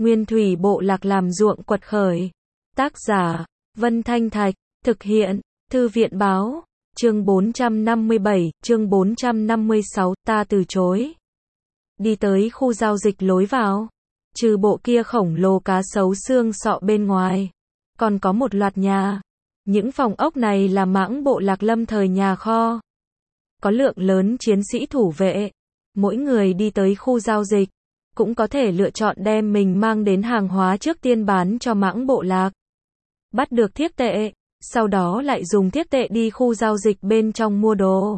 Nguyên thủy bộ lạc làm ruộng quật khởi. Tác giả, Vân Thanh Thạch, thực hiện, Thư viện báo, chương 457, chương 456, ta từ chối. Đi tới khu giao dịch lối vào, trừ bộ kia khổng lồ cá sấu xương sọ bên ngoài, còn có một loạt nhà. Những phòng ốc này là mãng bộ lạc lâm thời nhà kho. Có lượng lớn chiến sĩ thủ vệ. Mỗi người đi tới khu giao dịch, cũng có thể lựa chọn đem mình mang đến hàng hóa trước tiên bán cho mãng bộ lạc. Bắt được thiếp tệ, sau đó lại dùng thiếp tệ đi khu giao dịch bên trong mua đồ.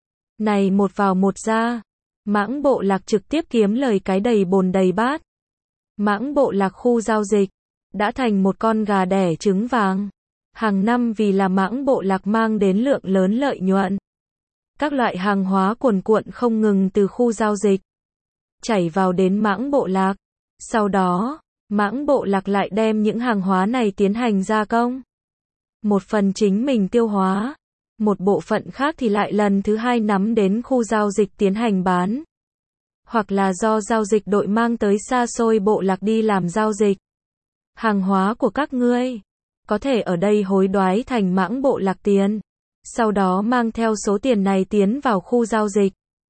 Này một vào một ra, mãng bộ lạc trực tiếp kiếm lời cái đầy bồn đầy bát. Mãng bộ lạc khu giao dịch đã thành một con gà đẻ trứng vàng. Hàng năm vì là mãng bộ lạc mang đến lượng lớn lợi nhuận. Các loại hàng hóa cuồn cuộn không ngừng từ khu giao dịch chảy vào đến mãng bộ lạc. Sau đó, mãng bộ lạc lại đem những hàng hóa này tiến hành gia công. Một phần chính mình tiêu hóa, một bộ phận khác thì lại lần thứ hai nắm đến khu giao dịch tiến hành bán. Hoặc là do giao dịch đội mang tới xa xôi bộ lạc đi làm giao dịch. Hàng hóa của các ngươi có thể ở đây hối đoái thành mãng bộ lạc tiền. Sau đó mang theo số tiền này tiến vào khu giao dịch.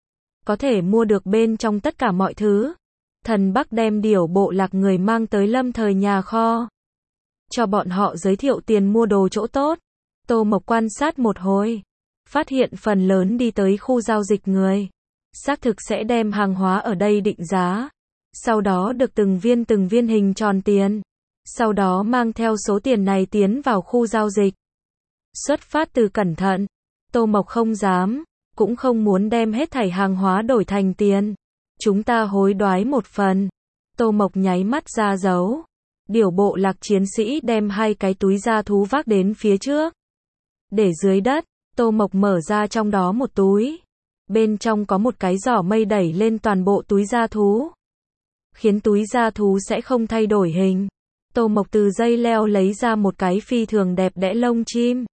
Có thể mua được bên trong tất cả mọi thứ. Thần Bắc đem điểu bộ lạc người mang tới lâm thời nhà kho. Cho bọn họ giới thiệu tiền mua đồ chỗ tốt. Tô Mộc quan sát một hồi. Phát hiện phần lớn đi tới khu giao dịch người. Xác thực sẽ đem hàng hóa ở đây định giá. Sau đó được từng viên hình tròn tiền. Sau đó mang theo số tiền này tiến vào khu giao dịch. Xuất phát từ cẩn thận, Tô Mộc không dám, cũng không muốn đem hết thảy hàng hóa đổi thành tiền. Chúng ta hối đoái một phần. Tô Mộc nháy mắt ra dấu. Điểu bộ lạc chiến sĩ đem hai cái túi da thú vác đến phía trước. Để dưới đất, Tô Mộc mở ra trong đó một túi. Bên trong có một cái giỏ mây đẩy lên toàn bộ túi da thú. Khiến túi da thú sẽ không thay đổi hình. Tô Mộc từ dây leo lấy ra một cái phi thường đẹp đẽ lông chim.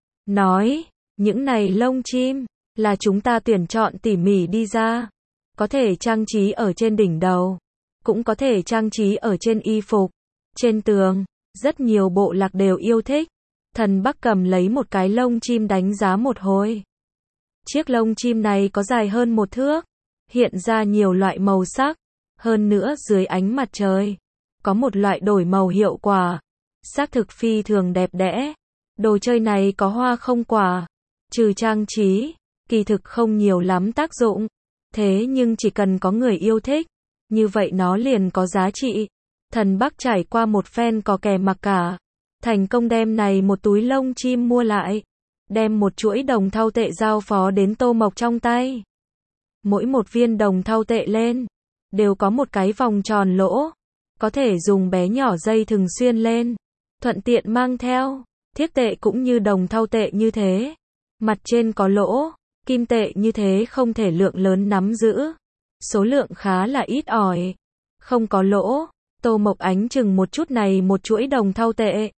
Nói, những này lông chim, là chúng ta tuyển chọn tỉ mỉ đi ra. Có thể trang trí ở trên đỉnh đầu. Cũng có thể trang trí ở trên y phục. Trên tường, rất nhiều bộ lạc đều yêu thích. Thần Bắc cầm lấy một cái lông chim đánh giá một hồi. Chiếc lông chim này có dài hơn 1 thước. Hiện ra nhiều loại màu sắc. Hơn nữa dưới ánh mặt trời. Có một loại đổi màu hiệu quả. Xác thực phi thường đẹp đẽ. Đồ chơi này có hoa không quả. Trừ trang trí, kỳ thực không nhiều lắm tác dụng. Thế nhưng chỉ cần có người yêu thích, như vậy nó liền có giá trị. Thần Bắc trải qua một phen cò kè mặc cả. Thành công đem này một túi lông chim mua lại. Đem một chuỗi đồng thau tệ giao phó đến Tô Mộc trong tay. Mỗi một viên đồng thau tệ lên, đều có một cái vòng tròn lỗ. Có thể dùng bé nhỏ dây thường xuyên lên. Thuận tiện mang theo. Thiếp tệ cũng như đồng thau tệ như thế. Mặt trên có lỗ. Kim tệ như thế không thể lượng lớn nắm giữ. Số lượng khá là ít ỏi. Không có lỗ. Tô Mộc ánh chừng một chút này một chuỗi đồng thau tệ.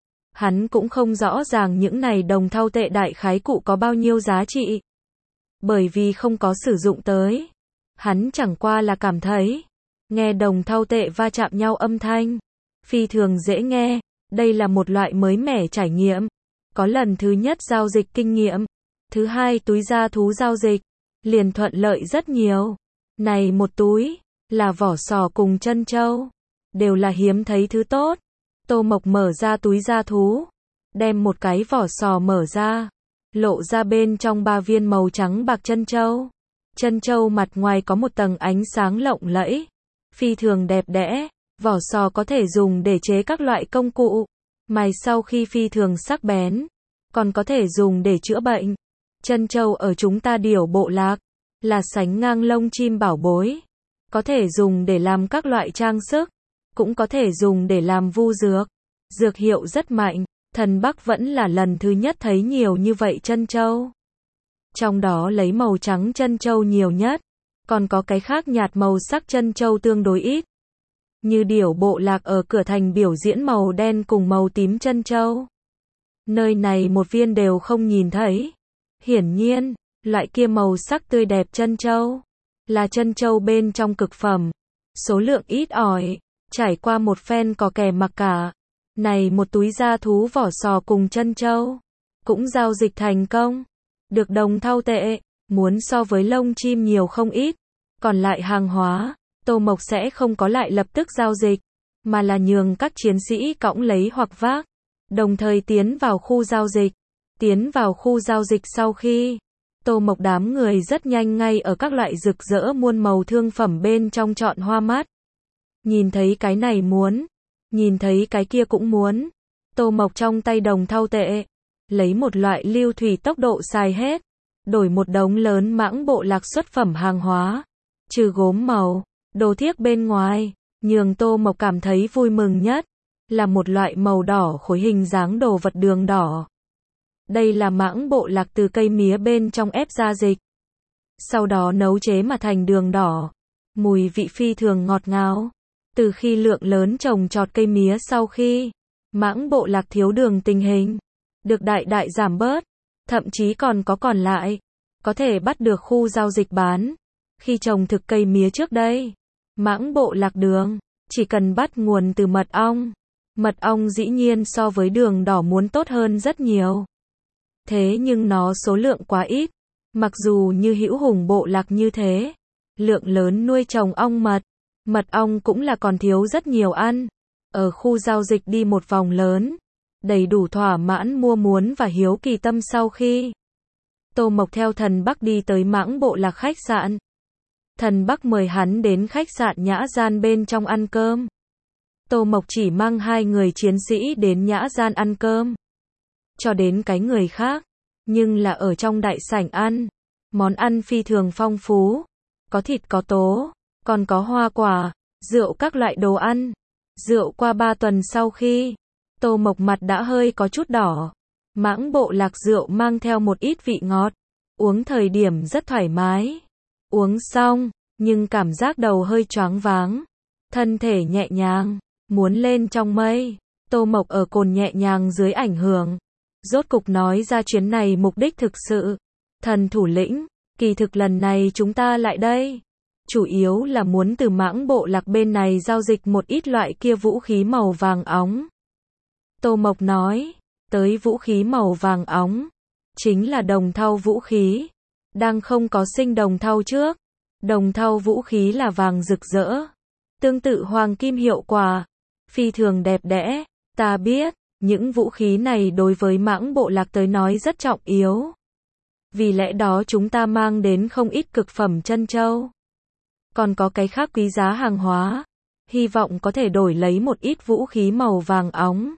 Hắn cũng không rõ ràng những này đồng thau tệ đại khái cụ có bao nhiêu giá trị. Bởi vì không có sử dụng tới. Hắn chẳng qua là cảm thấy. Nghe đồng thau tệ va chạm nhau âm thanh. Phi thường dễ nghe. Đây là một loại mới mẻ trải nghiệm. Có lần thứ nhất giao dịch kinh nghiệm. Thứ hai túi da thú giao dịch. Liền thuận lợi rất nhiều. Này một túi. Là vỏ sò cùng chân trâu. Đều là hiếm thấy thứ tốt. Tô Mộc mở ra túi da thú. Đem một cái vỏ sò mở ra. Lộ ra bên trong 3 viên màu trắng bạc chân trâu. Chân trâu mặt ngoài có một tầng ánh sáng lộng lẫy. Phi thường đẹp đẽ. Vỏ sò có thể dùng để chế các loại công cụ. Mài sau khi phi thường sắc bén. Còn có thể dùng để chữa bệnh. Chân trâu ở chúng ta điểu bộ lạc. Là sánh ngang lông chim bảo bối. Có thể dùng để làm các loại trang sức. Cũng có thể dùng để làm vu dược. Dược hiệu rất mạnh. Thần Bắc vẫn là lần thứ nhất thấy nhiều như vậy chân trâu. Trong đó lấy màu trắng chân trâu nhiều nhất. Còn có cái khác nhạt màu sắc chân trâu tương đối ít. Như điểu bộ lạc ở cửa thành biểu diễn màu đen cùng màu tím chân trâu. Nơi này một viên đều không nhìn thấy. Hiển nhiên, loại kia màu sắc tươi đẹp chân trâu. Là chân trâu bên trong cực phẩm. Số lượng ít ỏi. Trải qua một phen cò kè mặc cả, này một túi da thú vỏ sò cùng chân châu, cũng giao dịch thành công, được đồng thau tệ, muốn so với lông chim nhiều không ít, còn lại hàng hóa, Tô Mộc sẽ không có lại lập tức giao dịch, mà là nhường các chiến sĩ cõng lấy hoặc vác, đồng thời tiến vào khu giao dịch. Tiến vào khu giao dịch sau khi, Tô Mộc đám người rất nhanh ngay ở các loại rực rỡ muôn màu thương phẩm bên trong chọn hoa mắt. Nhìn thấy cái này muốn, nhìn thấy cái kia cũng muốn. Tô Mộc trong tay đồng thau tệ, lấy một loại lưu thủy tốc độ xài hết, đổi một đống lớn mãng bộ lạc xuất phẩm hàng hóa, trừ gốm màu, đồ thiếc bên ngoài, nhường Tô Mộc cảm thấy vui mừng nhất, là một loại màu đỏ khối hình dáng đồ vật đường đỏ. Đây là mãng bộ lạc từ cây mía bên trong ép ra dịch, sau đó nấu chế mà thành đường đỏ, mùi vị phi thường ngọt ngào. Từ khi lượng lớn trồng trọt cây mía sau khi mãng bộ lạc thiếu đường tình hình được đại đại giảm bớt, thậm chí còn lại, có thể bắt được khu giao dịch bán. Khi trồng thực cây mía trước đây, mãng bộ lạc đường chỉ cần bắt nguồn từ mật ong. Mật ong dĩ nhiên so với đường đỏ muốn tốt hơn rất nhiều. Thế nhưng nó số lượng quá ít, mặc dù như Hữu Hùng bộ lạc như thế, lượng lớn nuôi trồng ong mật ong cũng là còn thiếu rất nhiều ăn. Ở khu giao dịch đi một vòng lớn, đầy đủ thỏa mãn mua muốn và hiếu kỳ tâm sau khi Tô Mộc theo Thần Bắc đi tới mãng bộ lạc khách sạn. Thần Bắc mời hắn đến khách sạn nhã gian bên trong ăn cơm. Tô Mộc chỉ mang 2 người chiến sĩ đến nhã gian ăn cơm, cho đến cái người khác, nhưng là ở trong đại sảnh ăn. Món ăn phi thường phong phú, có thịt có tố, còn có hoa quả, rượu các loại đồ ăn. Rượu qua 3 tuần sau khi, Tô Mộc mặt đã hơi có chút đỏ. Mãng bộ lạc rượu mang theo một ít vị ngọt, uống thời điểm rất thoải mái. Uống xong, nhưng cảm giác đầu hơi choáng váng, thân thể nhẹ nhàng, muốn lên trong mây. Tô Mộc ở cồn nhẹ nhàng dưới ảnh hưởng, rốt cục nói ra chuyến này mục đích thực sự. Thần thủ lĩnh, kỳ thực lần này chúng ta lại đây, chủ yếu là muốn từ mãng bộ lạc bên này giao dịch một ít loại kia vũ khí màu vàng óng. Tô Mộc nói, tới vũ khí màu vàng óng, chính là đồng thau vũ khí. Đang không có sinh đồng thau trước, đồng thau vũ khí là vàng rực rỡ, tương tự hoàng kim hiệu quả, phi thường đẹp đẽ. Ta biết, những vũ khí này đối với mãng bộ lạc tới nói rất trọng yếu. Vì lẽ đó chúng ta mang đến không ít cực phẩm chân châu. Còn có cái khác quý giá hàng hóa, hy vọng có thể đổi lấy một ít vũ khí màu vàng óng.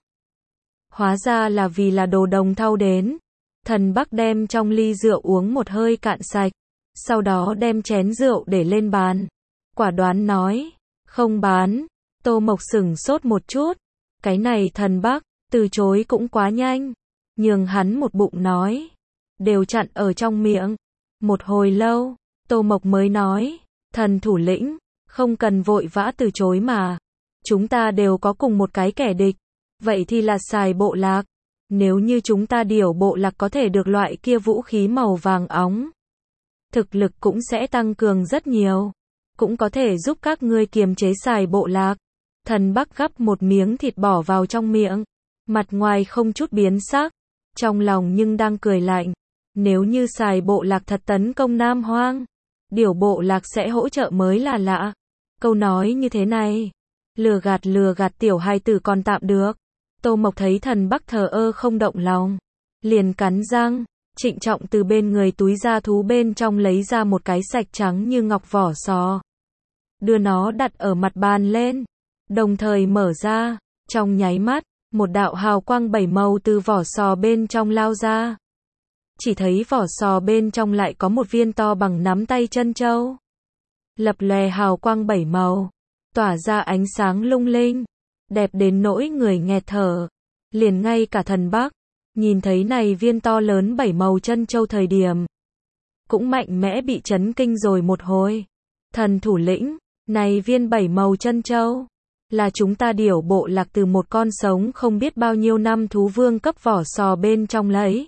Hóa ra là vì là đồ đồng thau đến. Thần Bắc đem trong ly rượu uống một hơi cạn sạch, sau đó đem chén rượu để lên bàn, quả đoán nói, không bán. Tô Mộc sửng sốt một chút, cái này Thần Bắc, từ chối cũng quá nhanh, nhường hắn một bụng nói, đều chặn ở trong miệng. Một hồi lâu, Tô Mộc mới nói, thần thủ lĩnh, không cần vội vã từ chối mà, chúng ta đều có cùng một cái kẻ địch, vậy thì là xài bộ lạc. Nếu như chúng ta điều bộ lạc có thể được loại kia vũ khí màu vàng óng, thực lực cũng sẽ tăng cường rất nhiều, cũng có thể giúp các ngươi kiềm chế xài bộ lạc. Thần Bắc gắp một miếng thịt bỏ vào trong miệng, mặt ngoài không chút biến sắc, trong lòng nhưng đang cười lạnh. Nếu như xài bộ lạc thật tấn công Nam Hoang, điều bộ lạc sẽ hỗ trợ mới là lạ. Câu nói như thế này, lừa gạt tiểu hài tử còn tạm được. Tô Mộc thấy Thần Bắc thờ ơ không động lòng, liền cắn răng, trịnh trọng từ bên người túi da thú bên trong lấy ra một cái sạch trắng như ngọc vỏ sò, đưa nó đặt ở mặt bàn lên, đồng thời mở ra. Trong nháy mắt, một đạo hào quang 7 màu từ vỏ sò bên trong lao ra. Chỉ thấy vỏ sò bên trong lại có một viên to bằng nắm tay chân châu, lập lòe hào quang 7 màu, tỏa ra ánh sáng lung linh, đẹp đến nỗi người nghẹt thở. Liền ngay cả Thần Bắc, nhìn thấy này viên to lớn 7 màu chân châu thời điểm, cũng mạnh mẽ bị chấn kinh rồi một hồi. Thần thủ lĩnh, này viên 7 màu chân châu, là chúng ta điều bộ lạc từ một con sống không biết bao nhiêu năm thú vương cấp vỏ sò bên trong lấy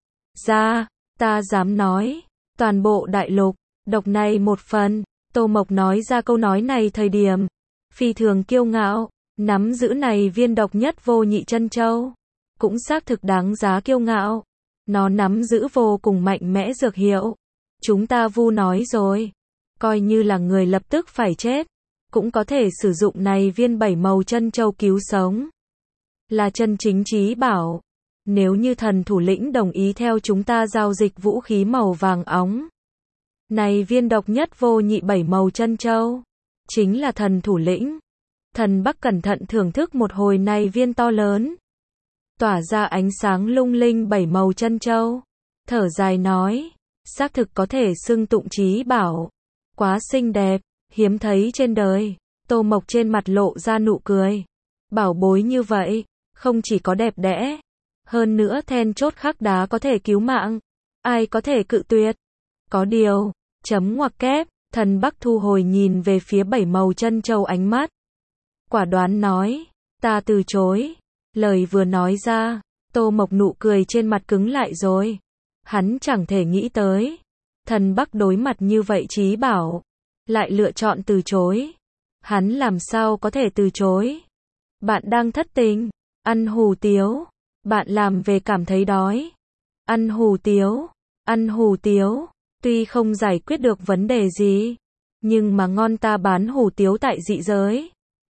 ra. Ta dám nói, toàn bộ đại lục, độc này một phần. Tô Mộc nói ra câu nói này thời điểm, phi thường kiêu ngạo, nắm giữ này viên độc nhất vô nhị chân châu, cũng xác thực đáng giá kiêu ngạo. Nó nắm giữ vô cùng mạnh mẽ dược hiệu. Chúng ta vu nói rồi, coi như là người lập tức phải chết, cũng có thể sử dụng này viên 7 màu chân châu cứu sống. Là chân chính chí bảo. Nếu như thần thủ lĩnh đồng ý theo chúng ta giao dịch vũ khí màu vàng óng, này viên độc nhất vô nhị 7 màu chân châu, chính là thần thủ lĩnh. Thần Bắc cẩn thận thưởng thức một hồi này viên to lớn, tỏa ra ánh sáng lung linh 7 màu chân châu, thở dài nói, xác thực có thể xưng tụng chí bảo, quá xinh đẹp, hiếm thấy trên đời. Tô Mộc trên mặt lộ ra nụ cười, bảo bối như vậy, không chỉ có đẹp đẽ, hơn nữa then chốt khắc đá có thể cứu mạng, ai có thể cự tuyệt. Có điều, chấm ngoặc kép, thần Bắc thu hồi nhìn về phía 7 màu chân châu ánh mắt, quả đoán nói, ta từ chối. Lời vừa nói ra, Tô Mộc nụ cười trên mặt cứng lại rồi. Hắn chẳng thể nghĩ tới, thần Bắc đối mặt như vậy chí bảo, lại lựa chọn từ chối. Hắn làm sao có thể từ chối? Bạn đang thất tình, ăn hủ tiếu, bạn làm về cảm thấy đói, ăn hủ tiếu, ăn hủ tiếu, tuy không giải quyết được vấn đề gì, nhưng mà ngon, ta bán hủ tiếu tại dị giới.